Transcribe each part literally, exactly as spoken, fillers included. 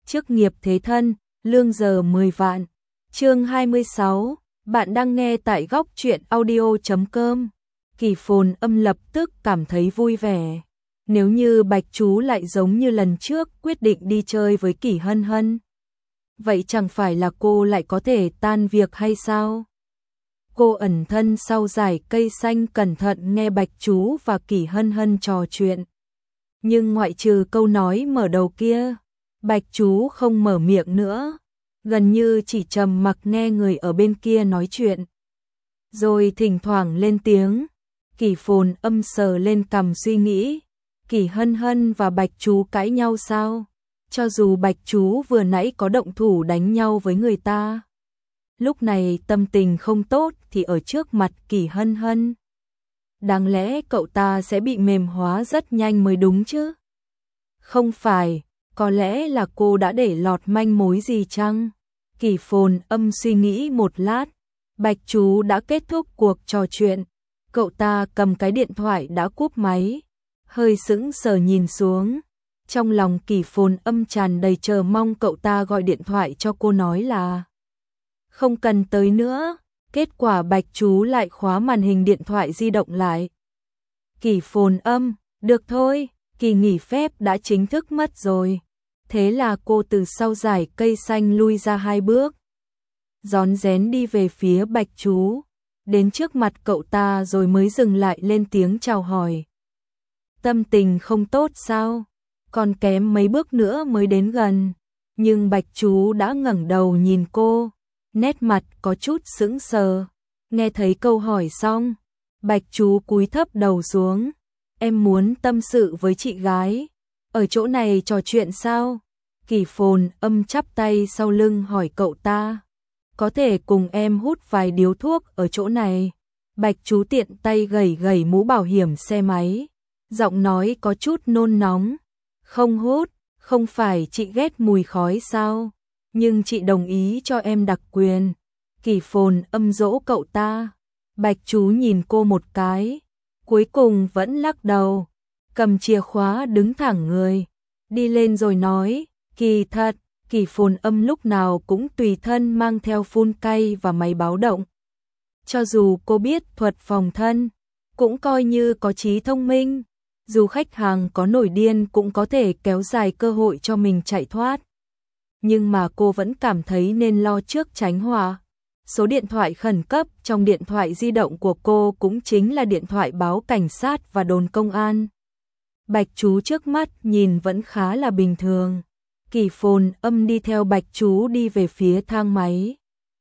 chức nghiệp thế thân, lương giờ mười vạn. Chương hai mươi sáu, bạn đang nghe tại góc truyện audio chấm com. Kỳ Phồn Âm lập tức cảm thấy vui vẻ. Nếu như Bạch Chú lại giống như lần trước quyết định đi chơi với Kỷ Hân Hân, vậy chẳng phải là cô lại có thể tan việc hay sao? Cô ẩn thân sau dải cây xanh cẩn thận nghe Bạch Chú và Kỷ Hân Hân trò chuyện. Nhưng ngoại trừ câu nói mở đầu kia, Bạch Chú không mở miệng nữa, gần như chỉ trầm mặc nghe người ở bên kia nói chuyện. Rồi thỉnh thoảng lên tiếng, Kỷ Phồn Âm sờ lên cằm suy nghĩ, Kỷ Hân Hân và Bạch Chú cãi nhau sao? Cho dù Bạch Chú vừa nãy có động thủ đánh nhau với người ta, lúc này tâm tình không tốt thì ở trước mặt Kỷ Hân Hân, đáng lẽ cậu ta sẽ bị mềm hóa rất nhanh mới đúng chứ? Không phải, có lẽ là cô đã để lọt manh mối gì chăng? Kỷ Phồn Âm suy nghĩ một lát, Bạch Chú đã kết thúc cuộc trò chuyện, cậu ta cầm cái điện thoại đã cúp máy, hơi sững sờ nhìn xuống. Trong lòng Kỷ Phồn Âm tràn đầy chờ mong cậu ta gọi điện thoại cho cô nói là không cần tới nữa, kết quả Bạch Chú lại khóa màn hình điện thoại di động lại. Kỷ Phồn Âm, được thôi, kỳ nghỉ phép đã chính thức mất rồi. Thế là cô từ sau dải cây xanh lui ra hai bước, rón rén đi về phía Bạch Chú, đến trước mặt cậu ta rồi mới dừng lại lên tiếng chào hỏi. Tâm tình không tốt sao? Còn kém mấy bước nữa mới đến gần, nhưng Bạch Chú đã ngẩng đầu nhìn cô, nét mặt có chút sững sờ. Nghe thấy câu hỏi xong, Bạch Chú cúi thấp đầu xuống, em muốn tâm sự với chị gái, ở chỗ này trò chuyện sao? Kỷ Phồn Âm chắp tay sau lưng hỏi cậu ta, có thể cùng em hút vài điếu thuốc ở chỗ này? Bạch Chú tiện tay gẩy gẩy mũ bảo hiểm xe máy, giọng nói có chút nôn nóng, không hút, không phải chị ghét mùi khói sao? Nhưng chị đồng ý cho em đặc quyền. Kỷ Phồn Âm dỗ cậu ta. Bạch Chú nhìn cô một cái, cuối cùng vẫn lắc đầu, cầm chìa khóa đứng thẳng người, đi lên rồi nói, kỳ thật, Kỷ Phồn Âm lúc nào cũng tùy thân mang theo phun cay và máy báo động. Cho dù cô biết thuật phòng thân, cũng coi như có trí thông minh, dù khách hàng có nổi điên cũng có thể kéo dài cơ hội cho mình chạy thoát. Nhưng mà cô vẫn cảm thấy nên lo trước tránh họa. Số điện thoại khẩn cấp trong điện thoại di động của cô cũng chính là điện thoại báo cảnh sát và đồn công an. Bạch Chú trước mắt nhìn vẫn khá là bình thường. Kỷ Phồn Âm đi theo Bạch Chú đi về phía thang máy,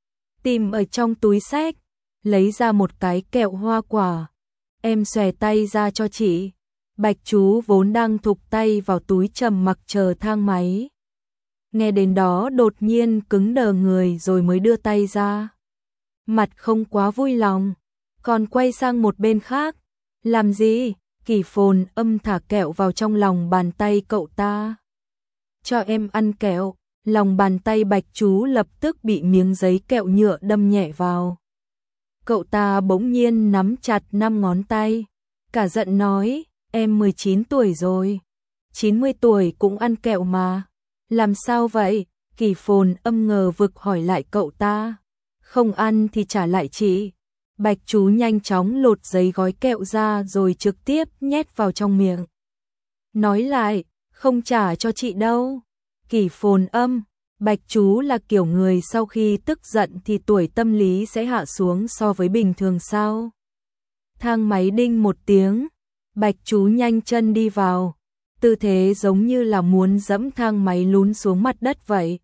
tìm ở trong túi xách, lấy ra một cái kẹo hoa quả. Em xòe tay ra cho chị. Bạch Chú vốn đang thụp tay vào túi trầm mặc chờ thang máy, nghe đến đó đột nhiên cứng đờ người rồi mới đưa tay ra, mặt không quá vui lòng, còn quay sang một bên khác. Làm gì? Kỷ Phồn Âm thả kẹo vào trong lòng bàn tay cậu ta. Cho em ăn kẹo. Lòng bàn tay Bạch Chú lập tức bị miếng giấy kẹo nhựa đâm nhẹ vào. Cậu ta bỗng nhiên nắm chặt năm ngón tay, cả giận nói, em mười chín tuổi rồi, chín mươi tuổi cũng ăn kẹo mà. Làm sao vậy? Kỷ Phồn Âm ngờ vực hỏi lại cậu ta. Không ăn thì trả lại chị. Bạch Chú nhanh chóng lột giấy gói kẹo ra rồi trực tiếp nhét vào trong miệng. Nói lại, không trả cho chị đâu. Kỷ Phồn Âm, Bạch Chú là kiểu người sau khi tức giận thì tuổi tâm lý sẽ hạ xuống so với bình thường sao? Thang máy đinh một tiếng, Bạch Chú nhanh chân đi vào, tư thế giống như là muốn dẫm thang máy lún xuống mặt đất vậy.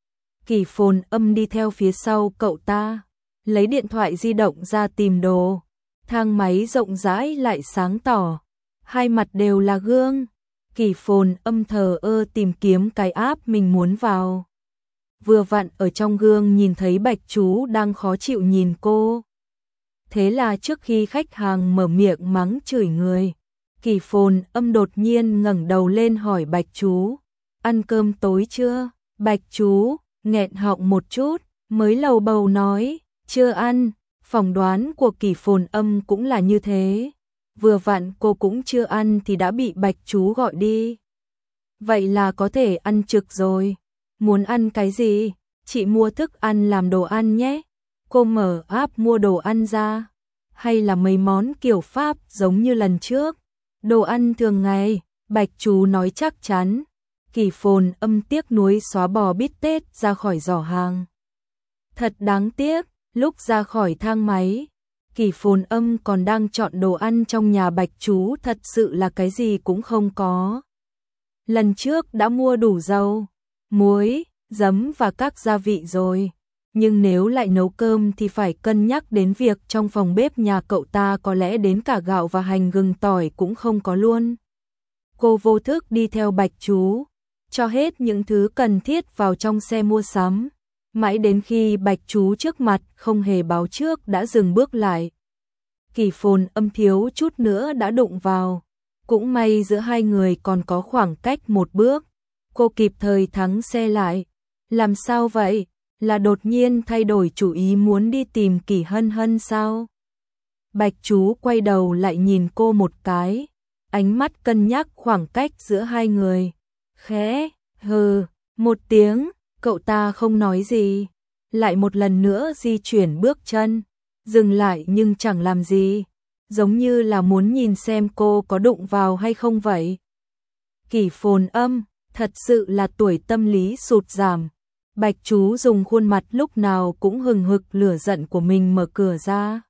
Kỷ Phồn Âm đi theo phía sau cậu ta, lấy điện thoại di động ra tìm đồ. Thang máy rộng rãi lại sáng tỏ, hai mặt đều là gương. Kỷ Phồn Âm thờ ơ tìm kiếm cái app mình muốn vào. Vừa vặn ở trong gương nhìn thấy Bạch Chú đang khó chịu nhìn cô. Thế là trước khi khách hàng mở miệng mắng chửi người, Kỷ Phồn Âm đột nhiên ngẩng đầu lên hỏi Bạch Chú, ăn cơm tối chưa? Bạch Chú nghẹn họng một chút, mới lầu bầu nói, chưa ăn. Phỏng đoán của Kỷ Phồn Âm cũng là như thế. Vừa vặn cô cũng chưa ăn thì đã bị Bạch Chú gọi đi. Vậy là có thể ăn trực rồi. Muốn ăn cái gì? Chị mua thức ăn làm đồ ăn nhé. Cô mở app mua đồ ăn ra. Hay là mấy món kiểu Pháp giống như lần trước? Đồ ăn thường ngày, Bạch Chú nói chắc chắn. Kỳ Phồn Âm tiếc nuối xóa bò bít tết ra khỏi giỏ hàng. Thật đáng tiếc, lúc ra khỏi thang máy, Kỳ Phồn Âm còn đang chọn đồ ăn trong nhà Bạch Chú, thật sự là cái gì cũng không có. Lần trước đã mua đủ dầu, muối, giấm và các gia vị rồi. Nhưng nếu lại nấu cơm thì phải cân nhắc đến việc trong phòng bếp nhà cậu ta có lẽ đến cả gạo và hành gừng tỏi cũng không có luôn. Cô vô thức đi theo Bạch Chú, cho hết những thứ cần thiết vào trong xe mua sắm. Mãi đến khi Bạch Chú trước mặt không hề báo trước đã dừng bước lại. Kỳ Phồn Âm thiếu chút nữa đã đụng vào. Cũng may giữa hai người còn có khoảng cách một bước. Cô kịp thời thắng xe lại. Làm sao vậy? Là đột nhiên thay đổi chủ ý muốn đi tìm Kỳ Hân Hân sao? Bạch Chú quay đầu lại nhìn cô một cái. Ánh mắt cân nhắc khoảng cách giữa hai người. Khẽ, hừ, một tiếng, cậu ta không nói gì. Lại một lần nữa di chuyển bước chân. Dừng lại nhưng chẳng làm gì. Giống như là muốn nhìn xem cô có đụng vào hay không vậy. Kỳ Phồn Âm, thật sự là tuổi tâm lý sụt giảm. Bạch Chú dùng khuôn mặt lúc nào cũng hừng hực lửa giận của mình mở cửa ra.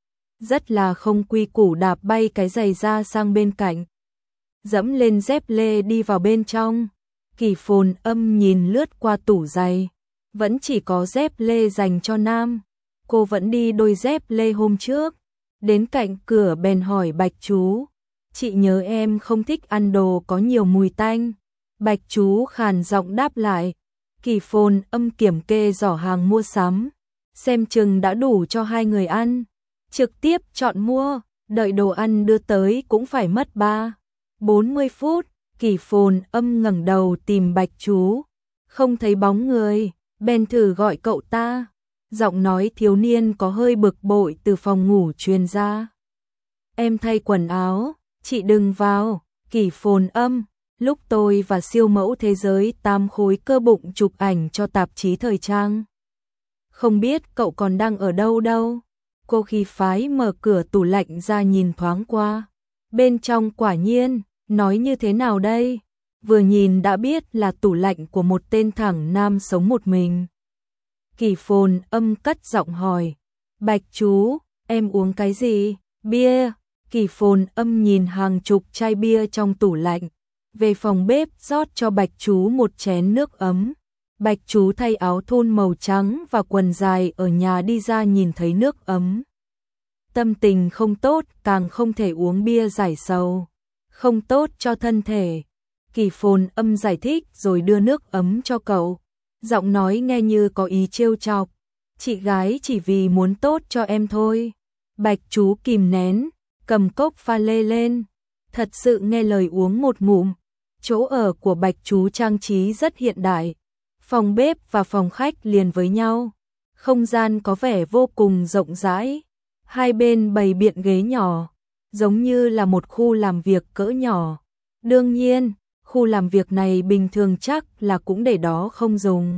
Rất là không quy củ đạp bay cái giày ra sang bên cạnh. Dẫm lên dép lê đi vào bên trong. Kỳ Phồn Âm nhìn lướt qua tủ giày. Vẫn chỉ có dép lê dành cho nam. Cô vẫn đi đôi dép lê hôm trước. Đến cạnh cửa bèn hỏi Bạch Chú. Chị nhớ em không thích ăn đồ có nhiều mùi tanh. Bạch Chú khàn giọng đáp lại. Kỳ Phồn Âm kiểm kê giỏ hàng mua sắm. Xem chừng đã đủ cho hai người ăn. Trực tiếp chọn mua. Đợi đồ ăn đưa tới cũng phải mất ba bốn mươi phút. Kỳ Phồn Âm ngẩng đầu tìm Bạch Chú. Không thấy bóng người. Bèn thử gọi cậu ta. Giọng nói thiếu niên có hơi bực bội từ phòng ngủ truyền ra. Em thay quần áo, chị đừng vào. Kỳ Phồn Âm, lúc tôi và siêu mẫu thế giới tam khối cơ bụng chụp ảnh cho tạp chí thời trang. Không biết cậu còn đang ở đâu đâu. Cô khí phái mở cửa tủ lạnh ra nhìn thoáng qua. Bên trong quả nhiên, nói như thế nào đây? Vừa nhìn đã biết là tủ lạnh của một tên thẳng nam sống một mình. Kỳ Phồn Âm cất giọng hỏi. Bạch Chú, em uống cái gì? Bia. Kỳ Phồn Âm nhìn hàng chục chai bia trong tủ lạnh. Về phòng bếp rót cho Bạch Chú một chén nước ấm. Bạch Chú thay áo thun màu trắng và quần dài ở nhà đi ra nhìn thấy nước ấm. Tâm tình không tốt, càng không thể uống bia giải sầu. Không tốt cho thân thể. Kỳ Phồn Âm giải thích rồi đưa nước ấm cho cậu. Giọng nói nghe như có ý trêu chọc. Chị gái chỉ vì muốn tốt cho em thôi. Bạch Chú kìm nén, cầm cốc pha lê lên. Thật sự nghe lời uống một ngụm. Chỗ ở của Bạch Chú trang trí rất hiện đại. Phòng bếp và phòng khách liền với nhau. Không gian có vẻ vô cùng rộng rãi. Hai bên bày biện ghế nhỏ, giống như là một khu làm việc cỡ nhỏ. Đương nhiên, khu làm việc này bình thường chắc là cũng để đó không dùng.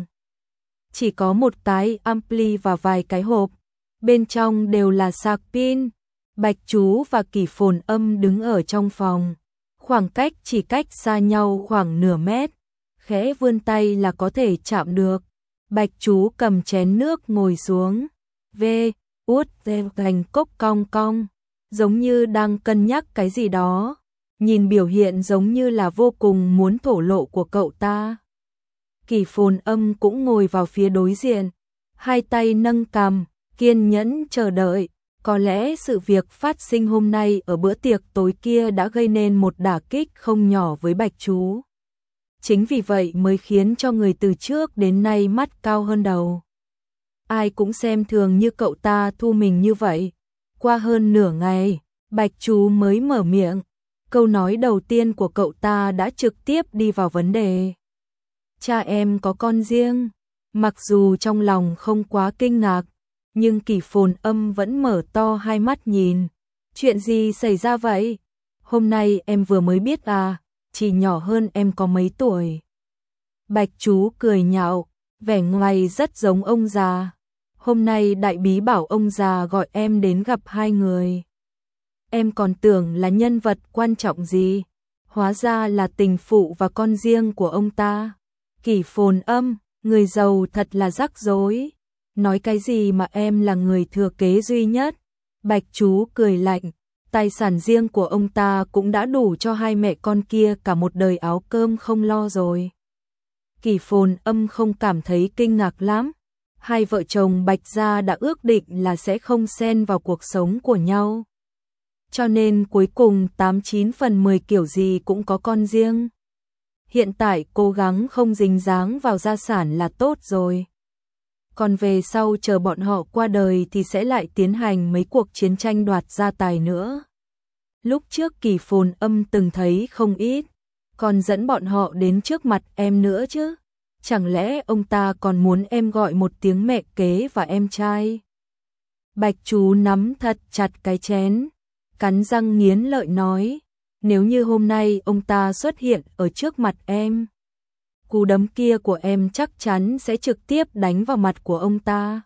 Chỉ có một cái ampli và vài cái hộp. Bên trong đều là sạc pin. Bạch Chú và Kỳ Phồn Âm đứng ở trong phòng. Khoảng cách chỉ cách xa nhau khoảng nửa mét. Khẽ vươn tay là có thể chạm được. Bạch Chú cầm chén nước ngồi xuống. Vê, út, thành cốc cong cong. Giống như đang cân nhắc cái gì đó. Nhìn biểu hiện giống như là vô cùng muốn thổ lộ của cậu ta. Kỳ Phồn Âm cũng ngồi vào phía đối diện. Hai tay nâng cằm, kiên nhẫn chờ đợi. Có lẽ sự việc phát sinh hôm nay ở bữa tiệc tối kia đã gây nên một đả kích không nhỏ với Bạch Chú. Chính vì vậy mới khiến cho người từ trước đến nay mắt cao hơn đầu. Ai cũng xem thường như cậu ta thu mình như vậy. Qua hơn nửa ngày, Bạch Chú mới mở miệng. Câu nói đầu tiên của cậu ta đã trực tiếp đi vào vấn đề. Cha em có con riêng. Mặc dù trong lòng không quá kinh ngạc, nhưng Kỳ Phồn Âm vẫn mở to hai mắt nhìn. Chuyện gì xảy ra vậy? Hôm nay em vừa mới biết à, chỉ nhỏ hơn em có mấy tuổi. Bạch chú cười nhạo, vẻ ngoài rất giống ông già. Hôm nay đại bí bảo ông già gọi em đến gặp hai người. Em còn tưởng là nhân vật quan trọng gì, hóa ra là tình phụ và con riêng của ông ta. Kỷ Phồn Âm, người giàu thật là rắc rối. Nói cái gì mà em là người thừa kế duy nhất. Bạch chú cười lạnh, tài sản riêng của ông ta cũng đã đủ cho hai mẹ con kia cả một đời áo cơm không lo rồi. Kỷ Phồn Âm không cảm thấy kinh ngạc lắm. Hai vợ chồng Bạch gia đã ước định là sẽ không xen vào cuộc sống của nhau. Cho nên cuối cùng tám chín phần mười kiểu gì cũng có con riêng. Hiện tại cố gắng không dính dáng vào gia sản là tốt rồi. Còn về sau chờ bọn họ qua đời thì sẽ lại tiến hành mấy cuộc chiến tranh đoạt gia tài nữa. Lúc trước Kỷ Phồn Âm từng thấy không ít, còn dẫn bọn họ đến trước mặt em nữa chứ. Chẳng lẽ ông ta còn muốn em gọi một tiếng mẹ kế và em trai? Bạch chú nắm thật chặt cái chén, cắn răng nghiến lợi nói, nếu như hôm nay ông ta xuất hiện ở trước mặt em, cú đấm kia của em chắc chắn sẽ trực tiếp đánh vào mặt của ông ta.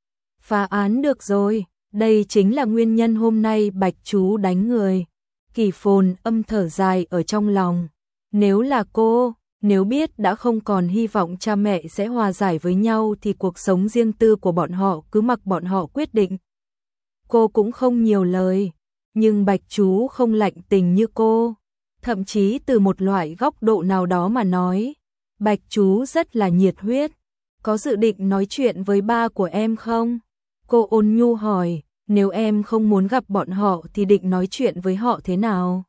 Phá án được rồi, đây chính là nguyên nhân hôm nay Bạch chú đánh người. Kỷ Phồn Âm thở dài ở trong lòng, nếu là cô, nếu biết đã không còn hy vọng cha mẹ sẽ hòa giải với nhau thì cuộc sống riêng tư của bọn họ cứ mặc bọn họ quyết định. Cô cũng không nhiều lời, nhưng Bạch chú không lạnh tình như cô, thậm chí từ một loại góc độ nào đó mà nói, Bạch chú rất là nhiệt huyết. Có dự định nói chuyện với ba của em không? Cô ôn nhu hỏi, nếu em không muốn gặp bọn họ thì định nói chuyện với họ thế nào?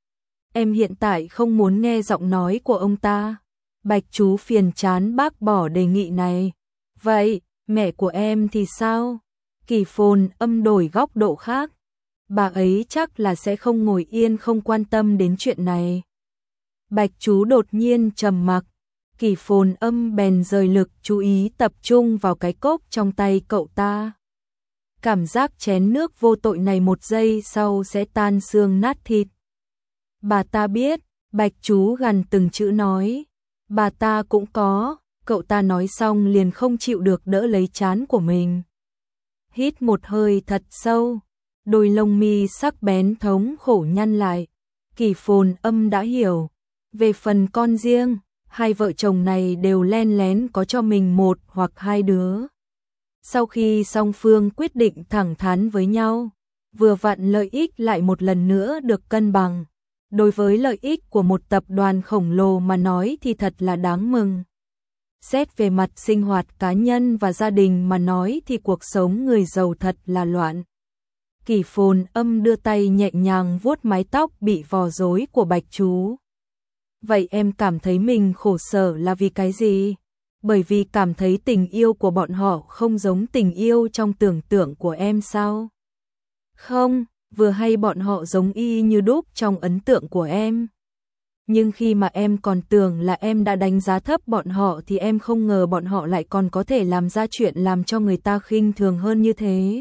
Em hiện tại không muốn nghe giọng nói của ông ta. Bạch chú phiền chán bác bỏ đề nghị này. Vậy, mẹ của em thì sao? Kỷ Phồn Âm đổi góc độ khác. Bà ấy chắc là sẽ không ngồi yên không quan tâm đến chuyện này. Bạch chú đột nhiên trầm mặc. Kỷ Phồn Âm bèn rời lực chú ý tập trung vào cái cốc trong tay cậu ta. Cảm giác chén nước vô tội này một giây sau sẽ tan xương nát thịt. Bà ta biết, Bạch chú gần từng chữ nói. Bà ta cũng có, cậu ta nói xong liền không chịu được đỡ lấy trán của mình. Hít một hơi thật sâu, đôi lông mi sắc bén thống khổ nhăn lại. Kỷ Phồn Âm đã hiểu, về phần con riêng, hai vợ chồng này đều len lén có cho mình một hoặc hai đứa. Sau khi song phương quyết định thẳng thắn với nhau, vừa vặn lợi ích lại một lần nữa được cân bằng. Đối với lợi ích của một tập đoàn khổng lồ mà nói thì thật là đáng mừng. Xét về mặt sinh hoạt cá nhân và gia đình mà nói thì cuộc sống người giàu thật là loạn. Kỷ Phồn Âm đưa tay nhẹ nhàng vuốt mái tóc bị vò rối của Bạch chú. Vậy em cảm thấy mình khổ sở là vì cái gì? Bởi vì cảm thấy tình yêu của bọn họ không giống tình yêu trong tưởng tượng của em sao? Không, vừa hay bọn họ giống y như đúc trong ấn tượng của em. Nhưng khi mà em còn tưởng là em đã đánh giá thấp bọn họ thì em không ngờ bọn họ lại còn có thể làm ra chuyện làm cho người ta khinh thường hơn như thế.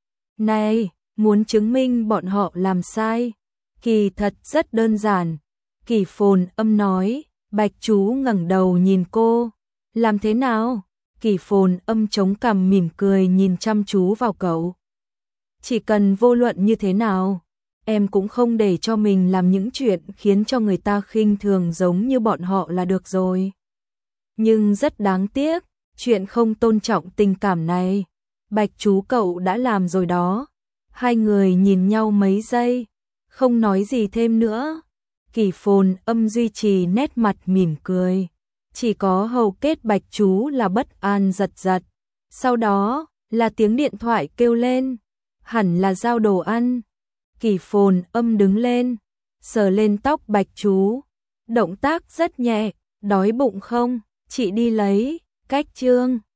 Này, muốn chứng minh bọn họ làm sai? Kỳ thật rất đơn giản. Kỷ Phồn Âm nói. Bạch chú ngẩng đầu nhìn cô. Làm thế nào? Kỷ Phồn Âm chống cằm mỉm cười nhìn chăm chú vào cậu. Chỉ cần vô luận như thế nào, em cũng không để cho mình làm những chuyện khiến cho người ta khinh thường giống như bọn họ là được rồi. Nhưng rất đáng tiếc, chuyện không tôn trọng tình cảm này, Bạch chú cậu đã làm rồi đó. Hai người nhìn nhau mấy giây, không nói gì thêm nữa. Kỷ Phồn Âm duy trì nét mặt mỉm cười. Chỉ có hầu kết Bạch chú là bất an giật giật. Sau đó là tiếng điện thoại kêu lên. Hẳn là giao đồ ăn. Kỷ Phồn Âm đứng lên, sờ lên tóc Bạch chú. Động tác rất nhẹ. Đói bụng không? Chị đi lấy. Cách chương